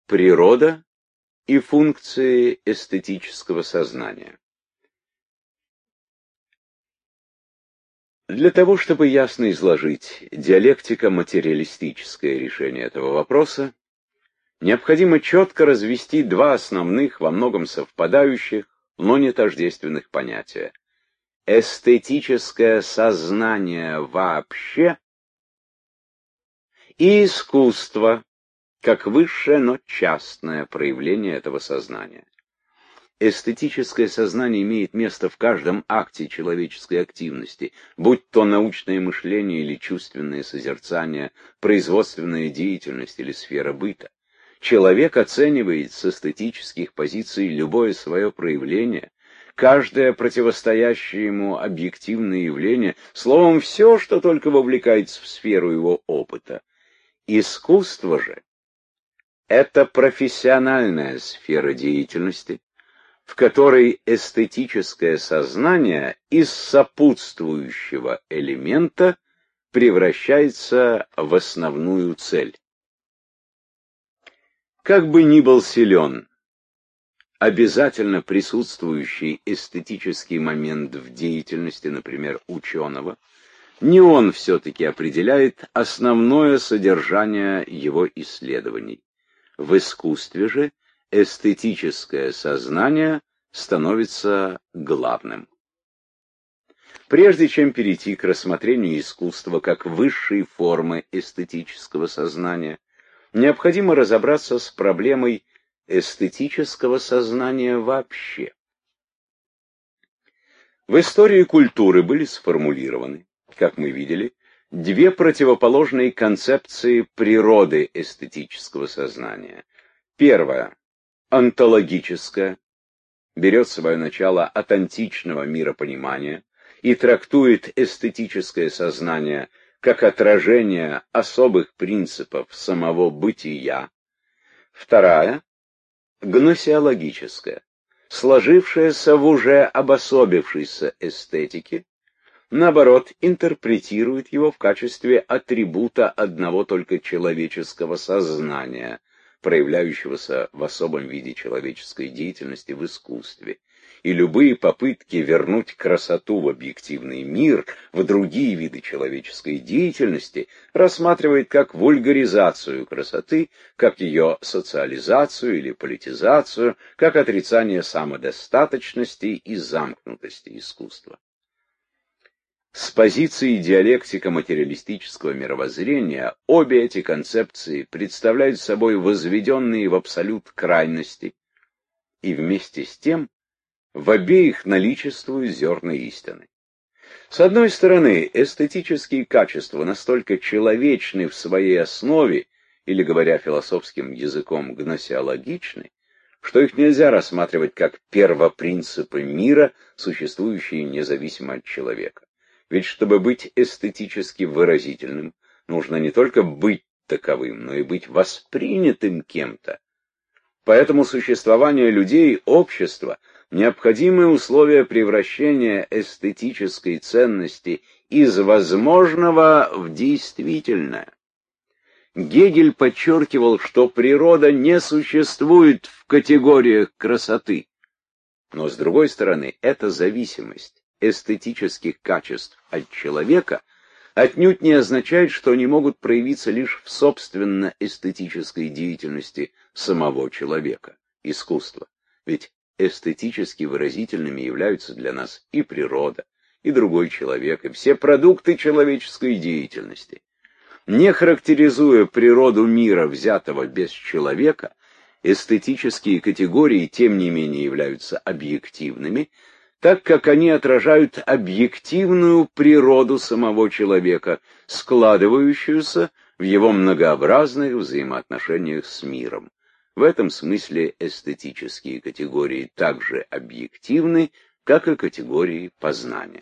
Природа и функции эстетического сознания. Для того, чтобы ясно изложить диалектико-материалистическое решение этого вопроса, необходимо четко развести два основных, во многом совпадающих, но не тождественных понятия. Эстетическое сознание вообще и искусство, как высшее, но частное проявление этого сознания. Эстетическое сознание имеет место в каждом акте человеческой активности, будь то научное мышление или чувственное созерцание, производственная деятельность или сфера быта. Человек оценивает с эстетических позиций любое свое проявление, каждое противостоящее ему объективное явление, словом, все, что только вовлекается в сферу его опыта. Искусство же — это профессиональная сфера деятельности, в которой эстетическое сознание из сопутствующего элемента превращается в основную цель. Как бы ни был силен обязательно присутствующий эстетический момент в деятельности, например, ученого, не он все-таки определяет основное содержание его исследований. В искусстве же эстетическое сознание становится главным. Прежде чем перейти к рассмотрению искусства как высшей формы эстетического сознания, необходимо разобраться с проблемой эстетического сознания вообще. В истории культуры были сформулированы, как мы видели, две противоположные концепции природы эстетического сознания. Первая — онтологическая, берет свое начало от античного миропонимания и трактует эстетическое сознание как отражение особых принципов самого бытия. Вторая — гносеологическая, сложившаяся в уже обособившейся эстетике, наоборот, интерпретирует его в качестве атрибута одного только человеческого сознания, проявляющегося в особом виде человеческой деятельности в искусстве, и любые попытки вернуть красоту в объективный мир, в другие виды человеческой деятельности, рассматривает как вульгаризацию красоты, как ее социализацию или политизацию, как отрицание самодостаточности и замкнутости искусства. С позиции диалектико-материалистического мировоззрения обе эти концепции представляют собой возведенные в абсолют крайности, и вместе с тем в обеих наличествуют зерна истины. С одной стороны, эстетические качества настолько человечны в своей основе, или, говоря философским языком, гносеологичны, что их нельзя рассматривать как первопринципы мира, существующие независимо от человека. Ведь чтобы быть эстетически выразительным, нужно не только быть таковым, но и быть воспринятым кем-то. Поэтому существование людей, общества, необходимые условия превращения эстетической ценности из возможного в действительное. Гегель подчеркивал, что природа не существует в категориях красоты. Но, с другой стороны, эта зависимость эстетических качеств от человека отнюдь не означает, что они могут проявиться лишь в собственно эстетической деятельности самого человека, искусства. Ведь эстетически выразительными являются для нас и природа, и другой человек, и все продукты человеческой деятельности. Не характеризуя природу мира, взятого без человека, эстетические категории, тем не менее, являются объективными, так как они отражают объективную природу самого человека, складывающуюся в его многообразных взаимоотношениях с миром. В этом смысле эстетические категории также объективны, как и категории познания.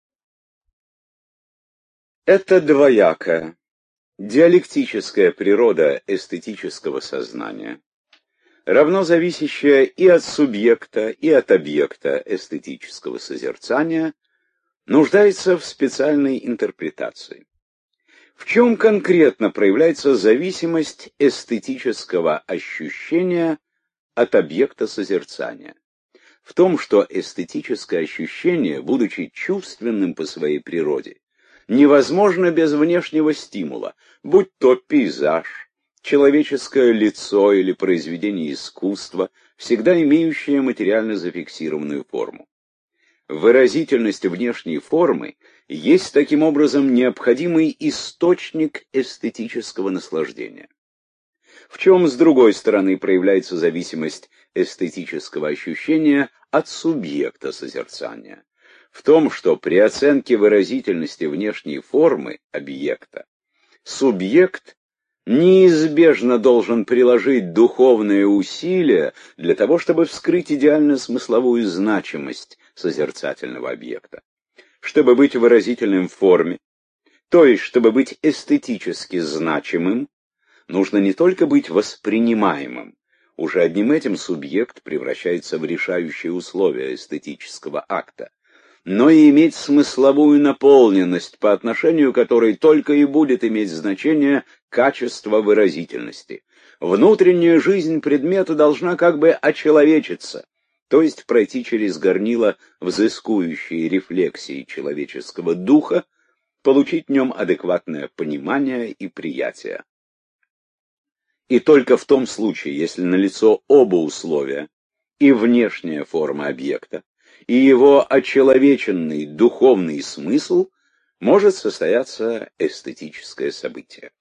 Это двоякая, диалектическая природа эстетического сознания, равно зависящая и от субъекта, и от объекта эстетического созерцания, нуждается в специальной интерпретации. В чем конкретно проявляется зависимость эстетического ощущения от объекта созерцания? В том, что эстетическое ощущение, будучи чувственным по своей природе, невозможно без внешнего стимула, будь то пейзаж, человеческое лицо или произведение искусства, всегда имеющее материально зафиксированную форму. Выразительность внешней формы есть таким образом необходимый источник эстетического наслаждения. В чем, с другой стороны, проявляется зависимость эстетического ощущения от субъекта созерцания? В том, что при оценке выразительности внешней формы объекта субъект неизбежно должен приложить духовные усилия для того, чтобы вскрыть идеально-смысловую значимость созерцательного объекта. Чтобы быть выразительным в форме, то есть чтобы быть эстетически значимым, нужно не только быть воспринимаемым, уже одним этим субъект превращается в решающее условие эстетического акта, но и иметь смысловую наполненность, по отношению к которой только и будет иметь значение качество выразительности. Внутренняя жизнь предмета должна как бы очеловечиться, то есть пройти через горнило взыскующей рефлексии человеческого духа, получить в нем адекватное понимание и приятие. И только в том случае, если налицо оба условия, и внешняя форма объекта, и его очеловеченный духовный смысл, может состояться эстетическое событие.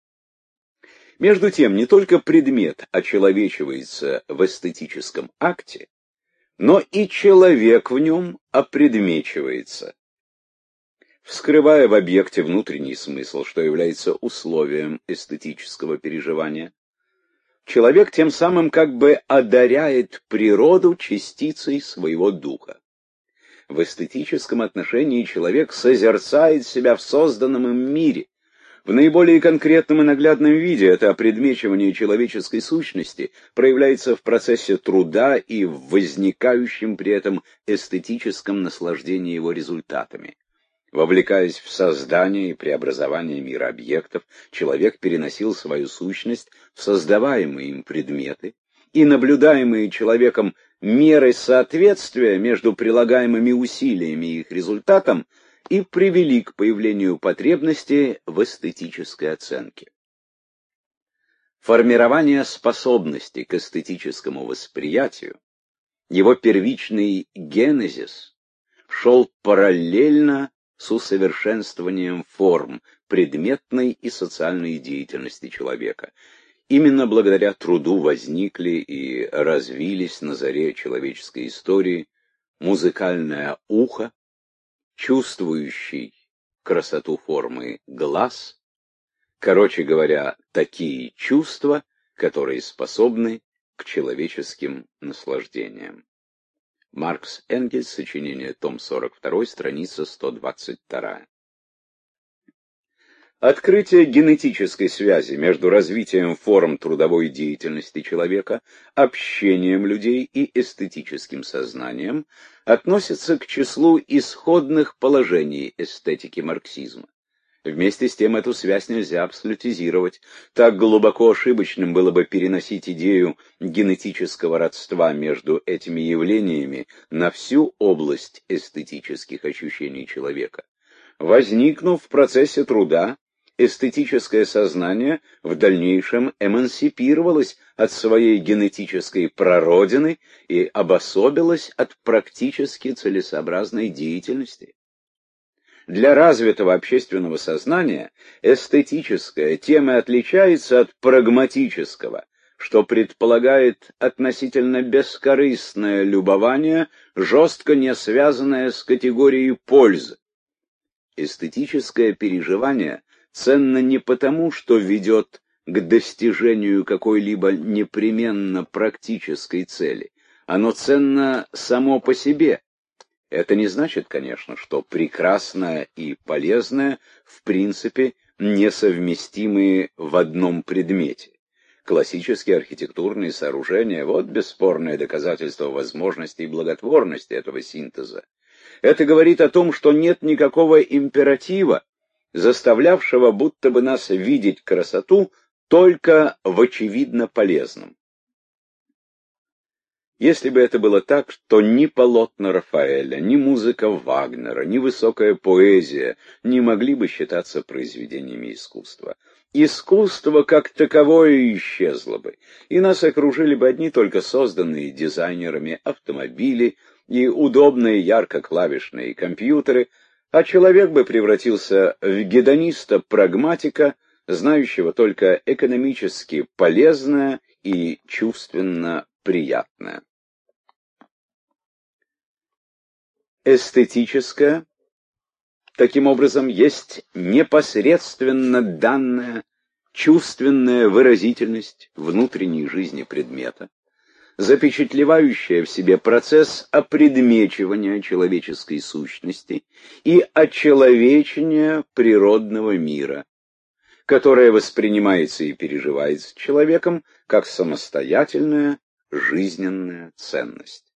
Между тем, не только предмет очеловечивается в эстетическом акте, но и человек в нем опредмечивается, вскрывая в объекте внутренний смысл, что является условием эстетического переживания. Человек тем самым как бы одаряет природу частицей своего духа. В эстетическом отношении человек созерцает себя в созданном им мире. В наиболее конкретном и наглядном виде это опредмечивание человеческой сущности проявляется в процессе труда и в возникающем при этом эстетическом наслаждении его результатами. Вовлекаясь в создание и преобразование мира объектов, человек переносил свою сущность в создаваемые им предметы, и наблюдаемые человеком меры соответствия между прилагаемыми усилиями и их результатом и привели к появлению потребности в эстетической оценке. Формирование способности к эстетическому восприятию, его первичный генезис, шел параллельно с усовершенствованием форм предметной и социальной деятельности человека. Именно благодаря труду возникли и развились на заре человеческой истории музыкальное ухо, чувствующий красоту формы глаз, короче говоря, такие чувства, которые способны к человеческим наслаждениям. Маркс Энгельс, сочинение, том 42, страница 122. Открытие генетической связи между развитием форм трудовой деятельности человека, общением людей и эстетическим сознанием относится к числу исходных положений эстетики марксизма. Вместе с тем эту связь нельзя абсолютизировать. Так глубоко ошибочным было бы переносить идею генетического родства между этими явлениями на всю область эстетических ощущений человека. Возникнув в процессе труда, эстетическое сознание в дальнейшем эмансипировалось от своей генетической прародины и обособилось от практически целесообразной деятельности. Для развитого общественного сознания эстетическое тем и отличается от прагматического, что предполагает относительно бескорыстное любование, жестко не связанное с категорией пользы. Эстетическое переживание ценно не потому, что ведет к достижению какой-либо непременно практической цели. Оно ценно само по себе. Это не значит, конечно, что прекрасное и полезное в принципе несовместимы в одном предмете. Классические архитектурные сооружения — вот бесспорное доказательство возможности и благотворности этого синтеза. Это говорит о том, что нет никакого императива, заставлявшего будто бы нас видеть красоту только в очевидно полезном. Если бы это было так, то ни полотна Рафаэля, ни музыка Вагнера, ни высокая поэзия не могли бы считаться произведениями искусства. Искусство как таковое исчезло бы, и нас окружили бы одни только созданные дизайнерами автомобили и удобные ярко-клавишные компьютеры, а человек бы превратился в гедониста-прагматика, знающего только экономически полезное и чувственно приятное. Эстетическое, таким образом, есть непосредственно данная чувственная выразительность внутренней жизни предмета, запечатлевающая в себе процесс опредмечивания человеческой сущности и очеловечения природного мира, которое воспринимается и переживается человеком как самостоятельная жизненная ценность.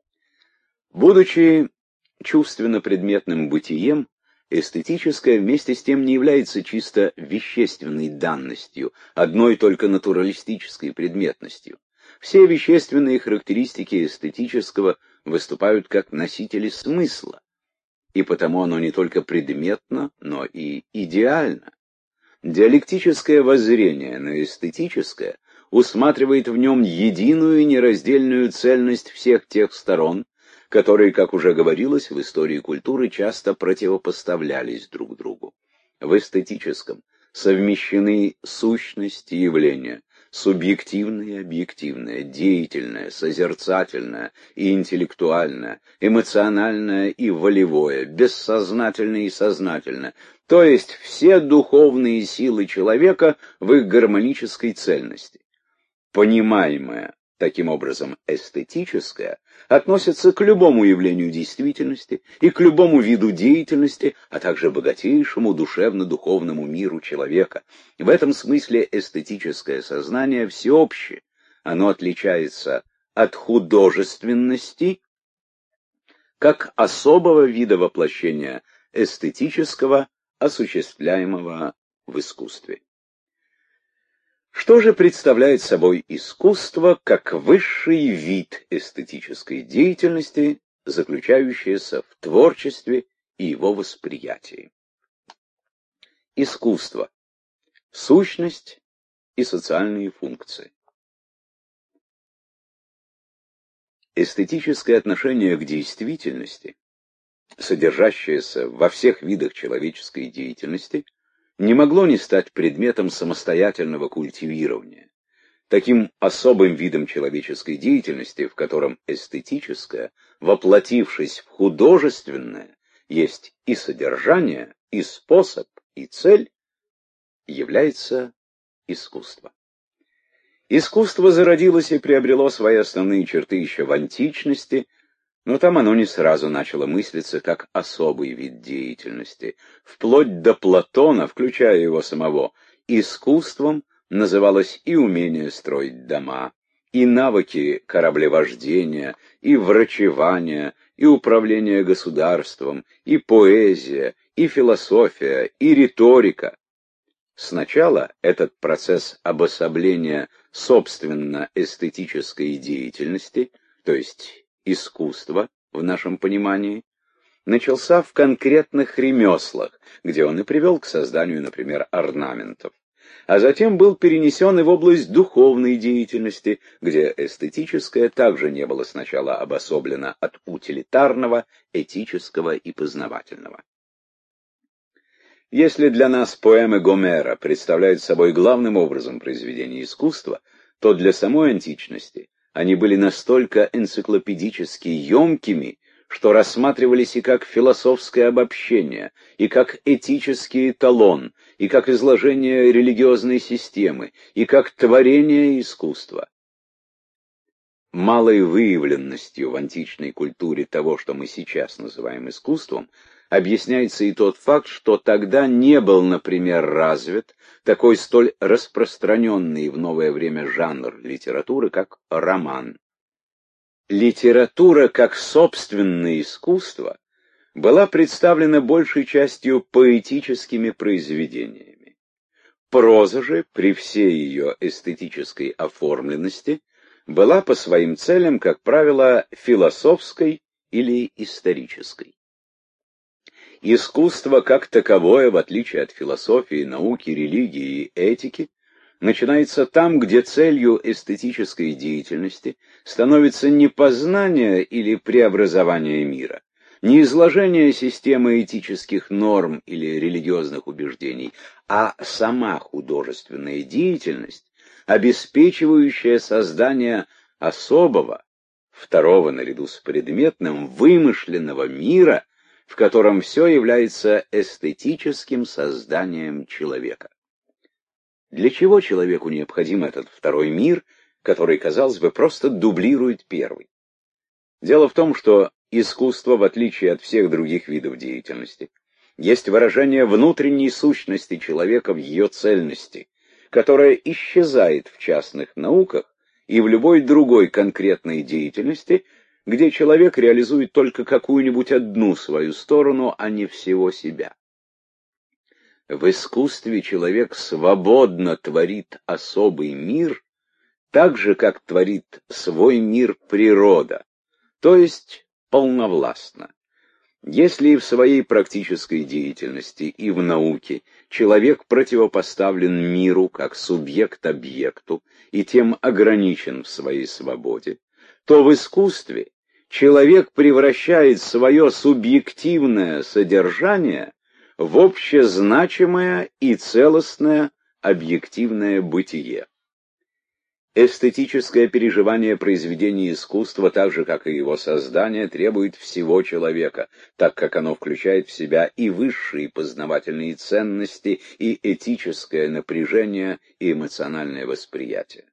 Будучи чувственно-предметным бытием, эстетическое вместе с тем не является чисто вещественной данностью, одной только натуралистической предметностью. Все вещественные характеристики эстетического выступают как носители смысла, и потому оно не только предметно, но и идеально. Диалектическое воззрение на эстетическое усматривает в нем единую и нераздельную цельность всех тех сторон, которые, как уже говорилось, в истории культуры часто противопоставлялись друг другу. В эстетическом совмещены сущность и явление, субъективное и объективное, деятельное, созерцательное и интеллектуальное, эмоциональное и волевое, бессознательное и сознательное, то есть все духовные силы человека в их гармонической цельности. Понимаемое таким образом эстетическое относится к любому явлению действительности и к любому виду деятельности, а также богатейшему душевно-духовному миру человека. В этом смысле эстетическое сознание всеобщее. Оно отличается от художественности как особого вида воплощения эстетического, осуществляемого в искусстве. Что же представляет собой искусство как высший вид эстетической деятельности, заключающаяся в творчестве и его восприятии? Искусство. Сущность и социальные функции. Эстетическое отношение к действительности, содержащееся во всех видах человеческой деятельности, не могло не стать предметом самостоятельного культивирования. Таким особым видом человеческой деятельности, в котором эстетическое, воплотившись в художественное, есть и содержание, и способ, и цель, является искусство. Искусство зародилось и приобрело свои основные черты еще в античности, но там оно не сразу начало мыслиться как особый вид деятельности. Вплоть до Платона, включая его самого, искусством называлось и умение строить дома, и навыки кораблевождения, и врачевания, и управление государством, и поэзия, и философия, и риторика. Сначала этот процесс обособления собственно эстетической деятельности, то есть искусства в нашем понимании, начался в конкретных ремеслах, где он и привел к созданию, например, орнаментов, а затем был перенесен и в область духовной деятельности, где эстетическое также не было сначала обособлено от утилитарного, этического и познавательного. Если для нас поэмы Гомера представляют собой главным образом произведение искусства, то для самой античности они были настолько энциклопедически емкими, что рассматривались и как философское обобщение, и как этический эталон, и как изложение религиозной системы, и как творение искусства. Малой выявленностью в античной культуре того, что мы сейчас называем искусством, объясняется и тот факт, что тогда не был, например, развит такой столь распространенный в новое время жанр литературы, как роман. Литература как собственное искусство была представлена большей частью поэтическими произведениями. Проза же, при всей ее эстетической оформленности, была по своим целям, как правило, философской или исторической. Искусство как таковое, в отличие от философии, науки, религии и этики, начинается там, где целью эстетической деятельности становится не познание или преобразование мира, не изложение системы этических норм или религиозных убеждений, а сама художественная деятельность, обеспечивающая создание особого, второго наряду с предметным, вымышленного мира, в котором все является эстетическим созданием человека. Для чего человеку необходим этот второй мир, который, казалось бы, просто дублирует первый? Дело в том, что искусство, в отличие от всех других видов деятельности, есть выражение внутренней сущности человека в ее цельности, которая исчезает в частных науках и в любой другой конкретной деятельности, где человек реализует только какую-нибудь одну свою сторону, а не всего себя. В искусстве человек свободно творит особый мир, так же, как творит свой мир природа, то есть полновластно. Если и в своей практической деятельности, и в науке человек противопоставлен миру как субъект объекту и тем ограничен в своей свободе, то в искусстве человек превращает свое субъективное содержание в общезначимое и целостное объективное бытие. Эстетическое переживание произведения искусства, так же как и его создание, требует всего человека, так как оно включает в себя и высшие познавательные ценности, и этическое напряжение, и эмоциональное восприятие.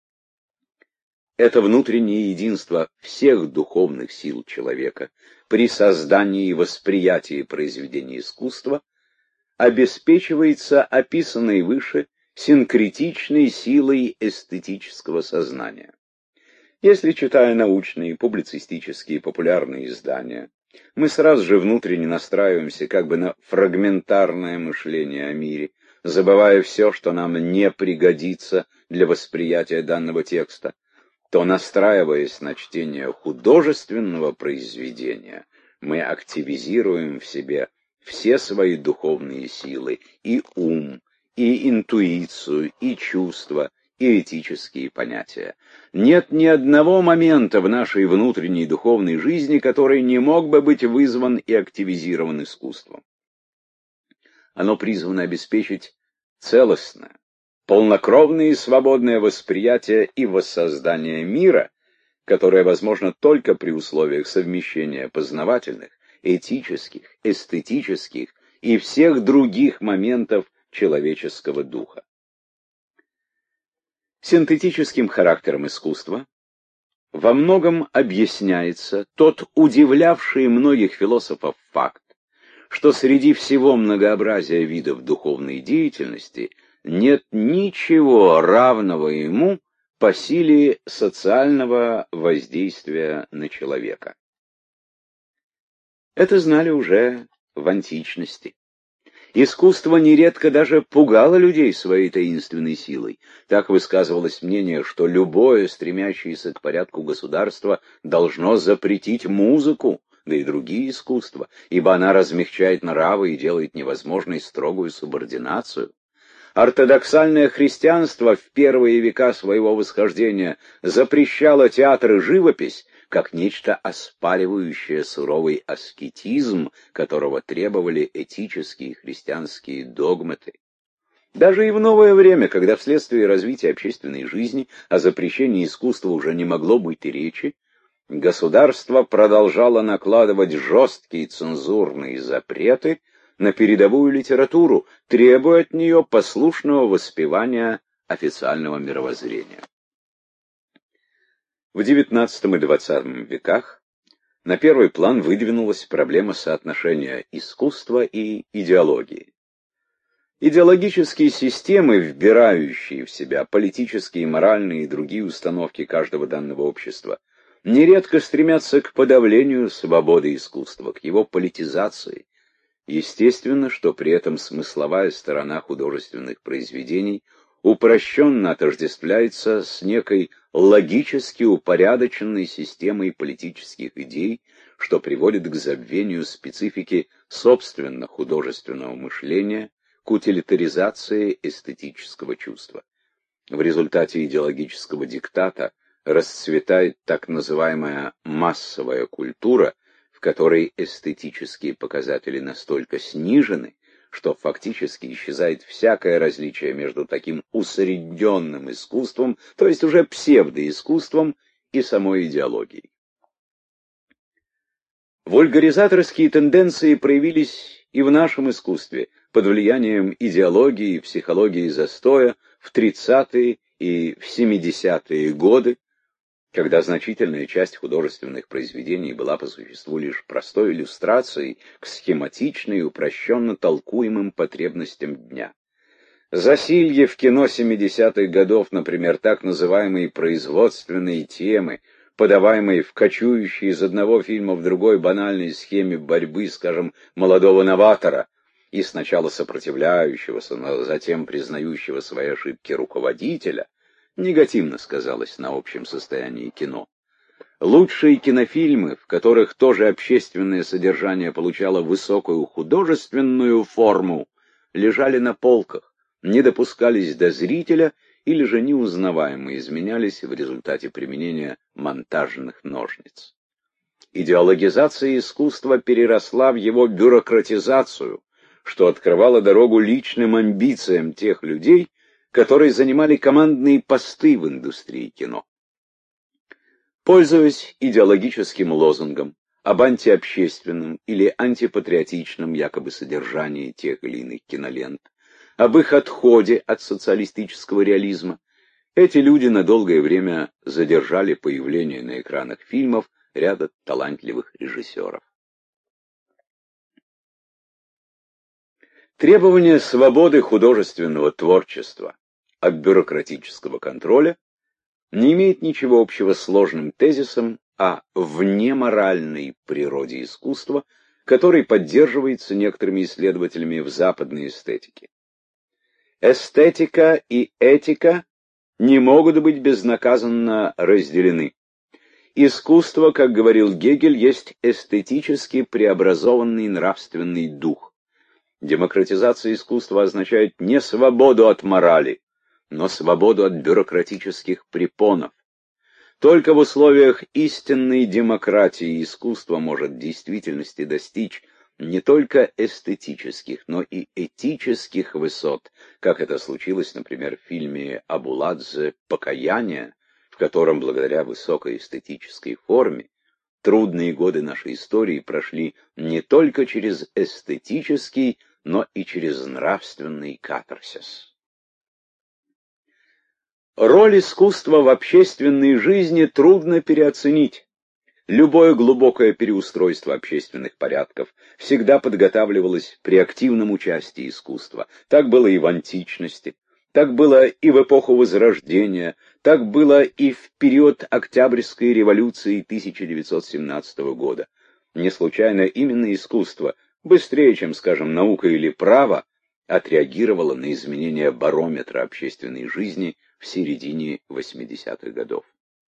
Это внутреннее единство всех духовных сил человека при создании и восприятии произведения искусства обеспечивается описанной выше синкретичной силой эстетического сознания. Если, читая научные, публицистические, популярные издания, мы сразу же внутренне настраиваемся как бы на фрагментарное мышление о мире, забывая все, что нам не пригодится для восприятия данного текста, то, настраиваясь на чтение художественного произведения, мы активизируем в себе все свои духовные силы, и ум, и интуицию, и чувства, и этические понятия. Нет ни одного момента в нашей внутренней духовной жизни, который не мог бы быть вызван и активизирован искусством. Оно призвано обеспечить целостное, полнокровное и свободное восприятие и воссоздание мира, которое возможно только при условиях совмещения познавательных, этических, эстетических и всех других моментов человеческого духа. Синтетическим характером искусства во многом объясняется тот удивлявший многих философов факт, что среди всего многообразия видов духовной деятельности нет ничего равного ему по силе социального воздействия на человека. Это знали уже в античности. Искусство нередко даже пугало людей своей таинственной силой. Так высказывалось мнение, что любое стремящееся к порядку государство должно запретить музыку, да и другие искусства, ибо она размягчает нравы и делает невозможной строгую субординацию. Ортодоксальное христианство в первые века своего восхождения запрещало театр и живопись, как нечто оспаривающее суровый аскетизм, которого требовали этические христианские догматы. Даже и в новое время, когда вследствие развития общественной жизни о запрещении искусства уже не могло быть и речи, государство продолжало накладывать жесткие цензурные запреты на передовую литературу, требуя от нее послушного воспевания официального мировоззрения. В XIX и XX веках на первый план выдвинулась проблема соотношения искусства и идеологии. Идеологические системы, вбирающие в себя политические, моральные и другие установки каждого данного общества, нередко стремятся к подавлению свободы искусства, к его политизации. Естественно, что при этом смысловая сторона художественных произведений упрощенно отождествляется с некой логически упорядоченной системой политических идей, что приводит к забвению специфики собственно художественного мышления, к утилитаризации эстетического чувства. В результате идеологического диктата расцветает так называемая массовая культура, в которой эстетические показатели настолько снижены, что фактически исчезает всякое различие между таким усредненным искусством, то есть уже псевдоискусством, и самой идеологией. Вульгаризаторские тенденции проявились и в нашем искусстве под влиянием идеологии и психологии застоя в 30-е и в 70-е годы, когда значительная часть художественных произведений была по существу лишь простой иллюстрацией к схематичной и упрощенно толкуемым потребностям дня. Засилье в кино 70-х годов, например, так называемые производственные темы, подаваемые в кочующей из одного фильма в другой банальной схеме борьбы, скажем, молодого новатора и сначала сопротивляющегося, но затем признающего свои ошибки руководителя, негативно сказалось на общем состоянии кино. Лучшие кинофильмы, в которых тоже общественное содержание получало высокую художественную форму, лежали на полках, не допускались до зрителя или же неузнаваемо изменялись в результате применения монтажных ножниц. Идеологизация искусства переросла в его бюрократизацию, что открывало дорогу личным амбициям тех людей, которые занимали командные посты в индустрии кино. Пользуясь идеологическим лозунгом об антиобщественном или антипатриотичном якобы содержании тех или иных кинолент, об их отходе от социалистического реализма, эти люди на долгое время задержали появление на экранах фильмов ряда талантливых режиссеров. Требование свободы художественного творчества от бюрократического контроля не имеет ничего общего с сложным тезисом о внеморальной природе искусства, который поддерживается некоторыми исследователями в западной эстетике. Эстетика и этика не могут быть безнаказанно разделены. Искусство, как говорил Гегель, есть эстетически преобразованный нравственный дух. Демократизация искусства означает не свободу от морали, но свободу от бюрократических препонов. Только в условиях истинной демократии искусство может в действительности достичь не только эстетических, но и этических высот, как это случилось, например, в фильме Абуладзе «Покаяние», в котором, благодаря высокой эстетической форме, трудные годы нашей истории прошли не только через эстетический, но и через нравственный катарсис. Роль искусства в общественной жизни трудно переоценить. Любое глубокое переустройство общественных порядков всегда подготавливалось при активном участии искусства. Так было и в античности, так было и в эпоху Возрождения, так было и в период Октябрьской революции 1917 года. Не случайно именно искусство, быстрее, чем, скажем, наука или право, отреагировало на изменения барометра общественной жизни в середине 80-х годов.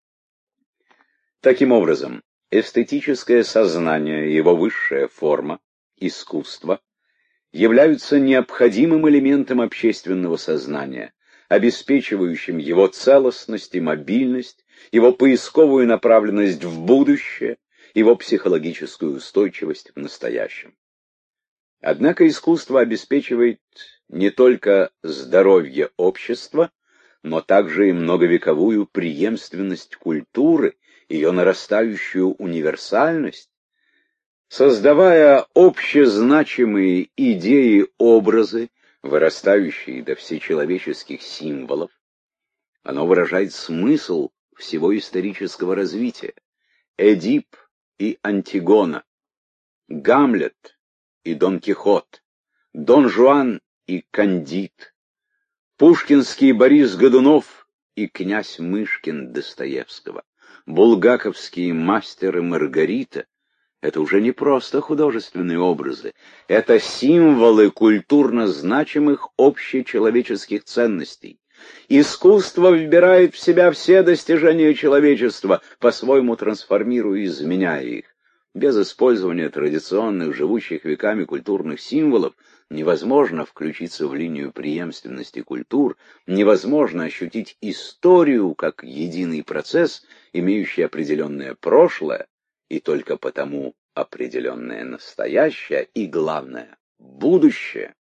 Таким образом, эстетическое сознание и его высшая форма, искусство, являются необходимым элементом общественного сознания, обеспечивающим его целостность и мобильность, его поисковую направленность в будущее, его психологическую устойчивость в настоящем. Однако искусство обеспечивает не только здоровье общества, но также и многовековую преемственность культуры, ее нарастающую универсальность, создавая общезначимые идеи-образы, вырастающие до всечеловеческих символов. Оно выражает смысл всего исторического развития. Эдип и Антигона, Гамлет и Дон Кихот, Дон Жуан и Кандид, пушкинский Борис Годунов и князь Мышкин Достоевского, булгаковские «Мастер и Маргарита» — это уже не просто художественные образы, это символы культурно значимых общечеловеческих ценностей. Искусство вбирает в себя все достижения человечества, по-своему трансформируя и изменяя их. Без использования традиционных, живущих веками культурных символов невозможно включиться в линию преемственности культур, невозможно ощутить историю как единый процесс, имеющий определенное прошлое, и только потому определенное настоящее и, главное, будущее.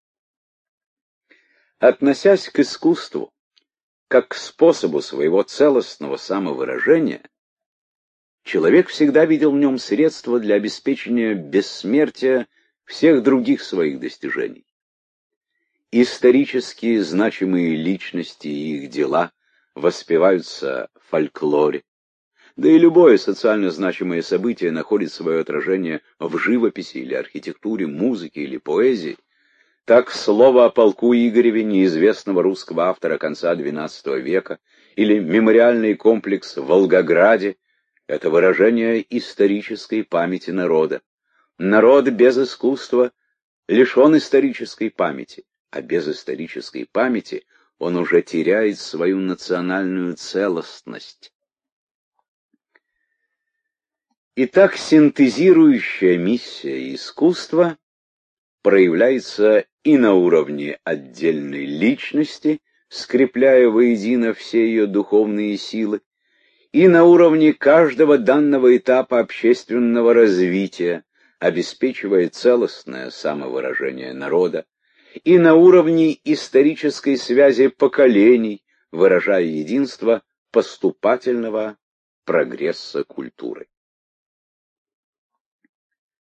Относясь к искусству как к способу своего целостного самовыражения, человек всегда видел в нем средства для обеспечения бессмертия всех других своих достижений. Исторически значимые личности и их дела воспеваются в фольклоре, да и любое социально значимое событие находит свое отражение в живописи или архитектуре, музыке или поэзии. Так слово о полку Игореве неизвестного русского автора конца XII века или мемориальный комплекс в Волгограде — это выражение исторической памяти народа. Народ без искусства лишен исторической памяти, а без исторической памяти он уже теряет свою национальную целостность. Итак, синтезирующая миссия искусства проявляется и на уровне отдельной личности, скрепляя воедино все ее духовные силы, и на уровне каждого данного этапа общественного развития, обеспечивая целостное самовыражение народа, и на уровне исторической связи поколений, выражая единство поступательного прогресса культуры.